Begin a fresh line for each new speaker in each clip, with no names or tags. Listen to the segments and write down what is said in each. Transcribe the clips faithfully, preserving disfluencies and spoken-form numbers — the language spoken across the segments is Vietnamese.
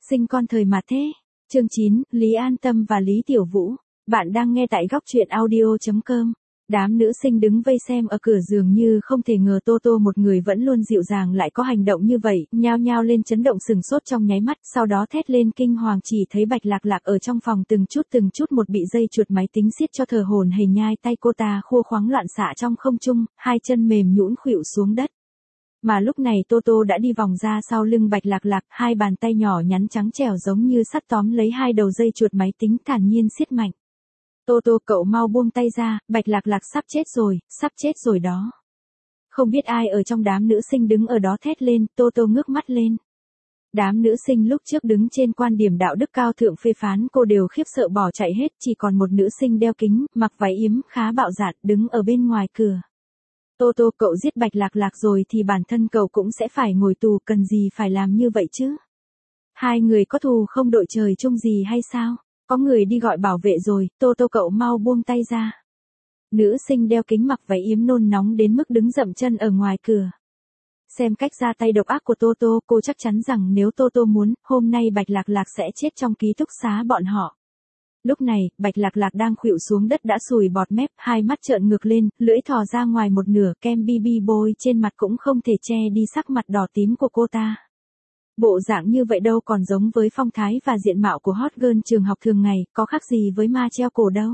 Sinh con thời mà thế. Chương chín, Lý An Tâm và Lý Tiểu Vũ. Bạn đang nghe tại góc truyện audio chấm com. Đám nữ sinh đứng vây xem ở cửa dường như không thể ngờ Tô Tô một người vẫn luôn dịu dàng lại có hành động như vậy, nhao nhao lên chấn động sừng sốt trong nháy mắt, sau đó thét lên kinh hoàng chỉ thấy Bạch Lạc Lạc ở trong phòng từng chút từng chút một bị dây chuột máy tính siết cho thờ hổn hển, nhai tay cô ta khua khoáng loạn xạ trong không trung, hai chân mềm nhũn khuỵu xuống đất. Mà lúc này Tô Tô đã đi vòng ra sau lưng Bạch Lạc Lạc, hai bàn tay nhỏ nhắn trắng trẻo giống như sắt tóm lấy hai đầu dây chuột máy tính thản nhiên siết mạnh. Tô Tô, cậu mau buông tay ra, Bạch Lạc Lạc sắp chết rồi, sắp chết rồi đó. Không biết ai ở trong đám nữ sinh đứng ở đó thét lên, Tô Tô ngước mắt lên. Đám nữ sinh lúc trước đứng trên quan điểm đạo đức cao thượng phê phán cô đều khiếp sợ bỏ chạy hết, chỉ còn một nữ sinh đeo kính, mặc váy yếm khá bạo dạn đứng ở bên ngoài cửa. Tô Tô, cậu giết Bạch Lạc Lạc rồi thì bản thân cậu cũng sẽ phải ngồi tù, cần gì phải làm như vậy chứ? Hai người có thù không đội trời chung gì hay sao? Có người đi gọi bảo vệ rồi, Tô Tô cậu mau buông tay ra. Nữ sinh đeo kính mặc váy yếm nôn nóng đến mức đứng dậm chân ở ngoài cửa. Xem cách ra tay độc ác của Tô Tô, cô chắc chắn rằng nếu Tô Tô muốn, hôm nay Bạch Lạc Lạc sẽ chết trong ký túc xá bọn họ. Lúc này, Bạch Lạc Lạc đang khuỵu xuống đất đã sùi bọt mép, hai mắt trợn ngược lên, lưỡi thò ra ngoài một nửa, kem bê bê bôi trên mặt cũng không thể che đi sắc mặt đỏ tím của cô ta. Bộ dạng như vậy đâu còn giống với phong thái và diện mạo của hot girl trường học thường ngày, có khác gì với ma treo cổ đâu.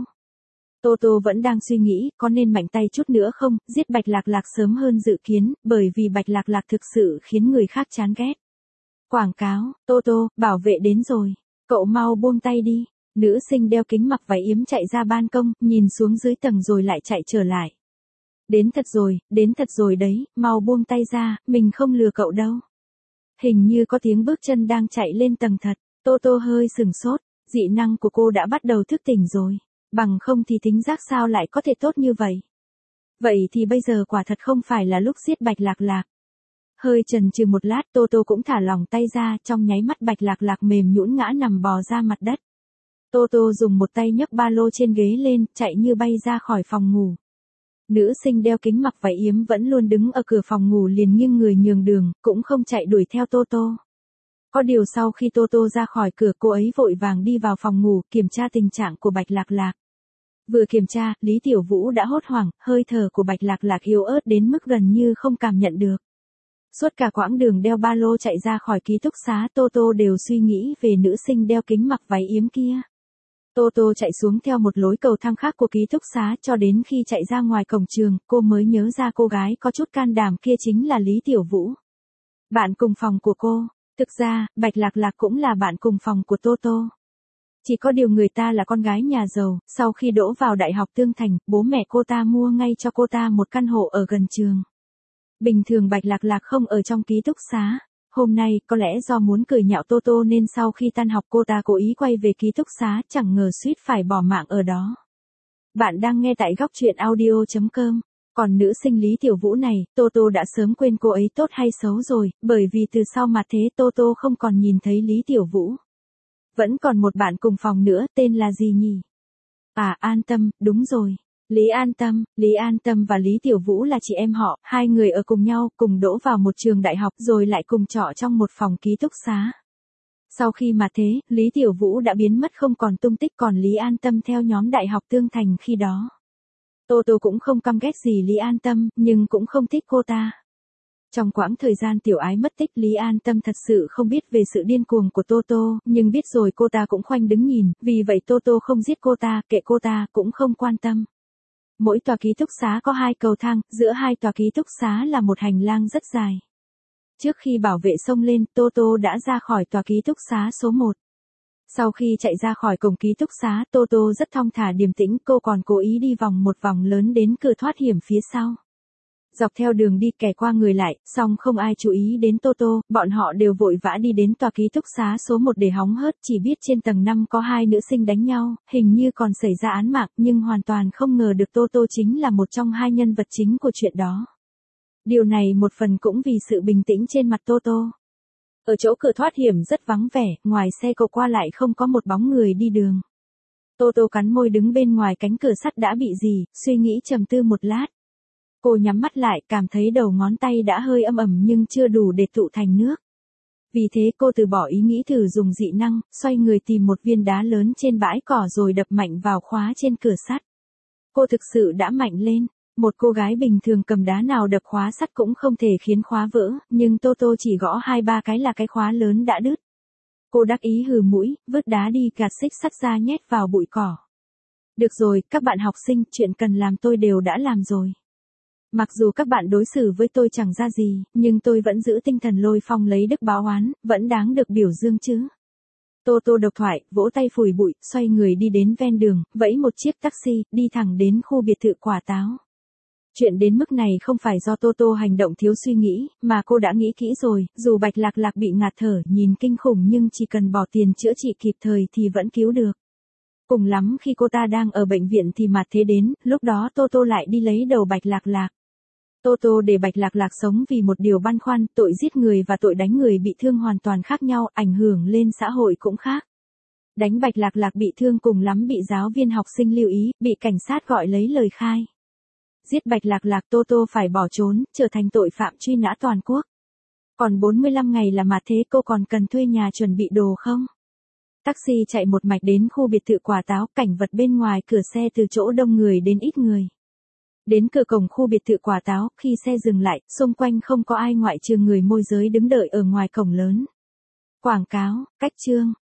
Tô Tô vẫn đang suy nghĩ, có nên mạnh tay chút nữa không, giết Bạch Lạc Lạc sớm hơn dự kiến, bởi vì Bạch Lạc Lạc thực sự khiến người khác chán ghét. Quảng cáo, Tô Tô, bảo vệ đến rồi, cậu mau buông tay đi. Nữ sinh đeo kính mặc váy yếm chạy ra ban công, nhìn xuống dưới tầng rồi lại chạy trở lại. Đến thật rồi, đến thật rồi đấy, mau buông tay ra, mình không lừa cậu đâu. Hình như có tiếng bước chân đang chạy lên tầng thật, Tô Tô hơi sừng sốt, dị năng của cô đã bắt đầu thức tỉnh rồi, bằng không thì thính giác sao lại có thể tốt như vậy. Vậy thì bây giờ quả thật không phải là lúc giết Bạch Lạc Lạc. Hơi chần chừ một lát Tô Tô cũng thả lỏng tay ra, trong nháy mắt Bạch Lạc Lạc mềm nhũn ngã nằm bò ra mặt đất. Tô Tô dùng một tay nhấc ba lô trên ghế lên, chạy như bay ra khỏi phòng ngủ. Nữ sinh đeo kính mặc váy yếm vẫn luôn đứng ở cửa phòng ngủ liền nghiêng người nhường đường, cũng không chạy đuổi theo Tô Tô. Có điều sau khi Tô Tô ra khỏi cửa cô ấy vội vàng đi vào phòng ngủ kiểm tra tình trạng của Bạch Lạc Lạc. Vừa kiểm tra, Lý Tiểu Vũ đã hốt hoảng, hơi thở của Bạch Lạc Lạc yếu ớt đến mức gần như không cảm nhận được. Suốt cả quãng đường đeo ba lô chạy ra khỏi ký túc xá Tô Tô đều suy nghĩ về nữ sinh đeo kính mặc váy yếm kia. Tô Tô chạy xuống theo một lối cầu thang khác của ký túc xá cho đến khi chạy ra ngoài cổng trường, cô mới nhớ ra cô gái có chút can đảm kia chính là Lý Tiểu Vũ. Bạn cùng phòng của cô, thực ra, Bạch Lạc Lạc cũng là bạn cùng phòng của Tô Tô. Chỉ có điều người ta là con gái nhà giàu, sau khi đỗ vào Đại học Tương Thành, bố mẹ cô ta mua ngay cho cô ta một căn hộ ở gần trường. Bình thường Bạch Lạc Lạc không ở trong ký túc xá. Hôm nay, có lẽ do muốn cười nhạo Tô Tô nên sau khi tan học cô ta cố ý quay về ký túc xá, chẳng ngờ suýt phải bỏ mạng ở đó. Bạn đang nghe tại góc truyện audio chấm com. Còn nữ sinh Lý Tiểu Vũ này, Tô Tô đã sớm quên cô ấy tốt hay xấu rồi, bởi vì từ sau mà thế Tô Tô không còn nhìn thấy Lý Tiểu Vũ. Vẫn còn một bạn cùng phòng nữa, tên là gì nhỉ? À, An Tâm, đúng rồi. Lý An Tâm, Lý An Tâm và Lý Tiểu Vũ là chị em họ, hai người ở cùng nhau, cùng đỗ vào một trường đại học rồi lại cùng trọ trong một phòng ký túc xá. Sau khi mà thế, Lý Tiểu Vũ đã biến mất không còn tung tích, còn Lý An Tâm theo nhóm Đại học Tương Thành khi đó. Tô Tô cũng không căm ghét gì Lý An Tâm, nhưng cũng không thích cô ta. Trong quãng thời gian tiểu ái mất tích Lý An Tâm thật sự không biết về sự điên cuồng của Tô Tô, nhưng biết rồi cô ta cũng khoanh đứng nhìn, vì vậy Tô Tô không giết cô ta, kệ cô ta, cũng không quan tâm. Mỗi tòa ký túc xá có hai cầu thang, giữa hai tòa ký túc xá là một hành lang rất dài. Trước khi bảo vệ xông lên, Tô Tô đã ra khỏi tòa ký túc xá số một. Sau khi chạy ra khỏi cổng ký túc xá, Tô Tô rất thong thả điềm tĩnh, cô còn cố ý đi vòng một vòng lớn đến cửa thoát hiểm phía sau. Dọc theo đường đi kẻ qua người lại, song không ai chú ý đến Tô Tô, bọn họ đều vội vã đi đến tòa ký túc xá số một để hóng hớt, chỉ biết trên tầng năm có hai nữ sinh đánh nhau, hình như còn xảy ra án mạng, nhưng hoàn toàn không ngờ được Tô Tô chính là một trong hai nhân vật chính của chuyện đó. Điều này một phần cũng vì sự bình tĩnh trên mặt Tô Tô. Ở chỗ cửa thoát hiểm rất vắng vẻ, ngoài xe cộ qua lại không có một bóng người đi đường. Tô Tô cắn môi đứng bên ngoài cánh cửa sắt đã bị gì, suy nghĩ trầm tư một lát. Cô nhắm mắt lại, cảm thấy đầu ngón tay đã hơi âm ẩm nhưng chưa đủ để tụ thành nước. Vì thế cô từ bỏ ý nghĩ thử dùng dị năng, xoay người tìm một viên đá lớn trên bãi cỏ rồi đập mạnh vào khóa trên cửa sắt. Cô thực sự đã mạnh lên. Một cô gái bình thường cầm đá nào đập khóa sắt cũng không thể khiến khóa vỡ, nhưng Toto chỉ gõ hai ba cái là cái khóa lớn đã đứt. Cô đắc ý hừ mũi, vứt đá đi, gạt xích sắt ra nhét vào bụi cỏ. Được rồi, các bạn học sinh, chuyện cần làm tôi đều đã làm rồi. Mặc dù các bạn đối xử với tôi chẳng ra gì, nhưng tôi vẫn giữ tinh thần Lôi Phong lấy đức báo oán, vẫn đáng được biểu dương chứ. Toto độc thoại, vỗ tay phủi bụi, xoay người đi đến ven đường, vẫy một chiếc taxi, đi thẳng đến khu biệt thự quả táo. Chuyện đến mức này không phải do Toto hành động thiếu suy nghĩ, mà cô đã nghĩ kỹ rồi, dù Bạch Lạc Lạc bị ngạt thở nhìn kinh khủng nhưng chỉ cần bỏ tiền chữa trị kịp thời thì vẫn cứu được. Cùng lắm khi cô ta đang ở bệnh viện thì mặt thế đến, lúc đó Toto lại đi lấy đầu Bạch Lạc Lạc. Toto để Bạch Lạc Lạc sống vì một điều băn khoăn, tội giết người và tội đánh người bị thương hoàn toàn khác nhau, ảnh hưởng lên xã hội cũng khác. Đánh Bạch Lạc Lạc bị thương cùng lắm bị giáo viên học sinh lưu ý, bị cảnh sát gọi lấy lời khai. Giết Bạch Lạc Lạc Toto phải bỏ trốn, trở thành tội phạm truy nã toàn quốc. Còn bốn mươi lăm ngày là mặt thế, cô còn cần thuê nhà chuẩn bị đồ không? Taxi chạy một mạch đến khu biệt thự quả táo, cảnh vật bên ngoài cửa xe từ chỗ đông người đến ít người. Đến cửa cổng khu biệt thự quả táo, khi xe dừng lại, xung quanh không có ai ngoại trừ người môi giới đứng đợi ở ngoài cổng lớn. Quảng cáo, cách chương,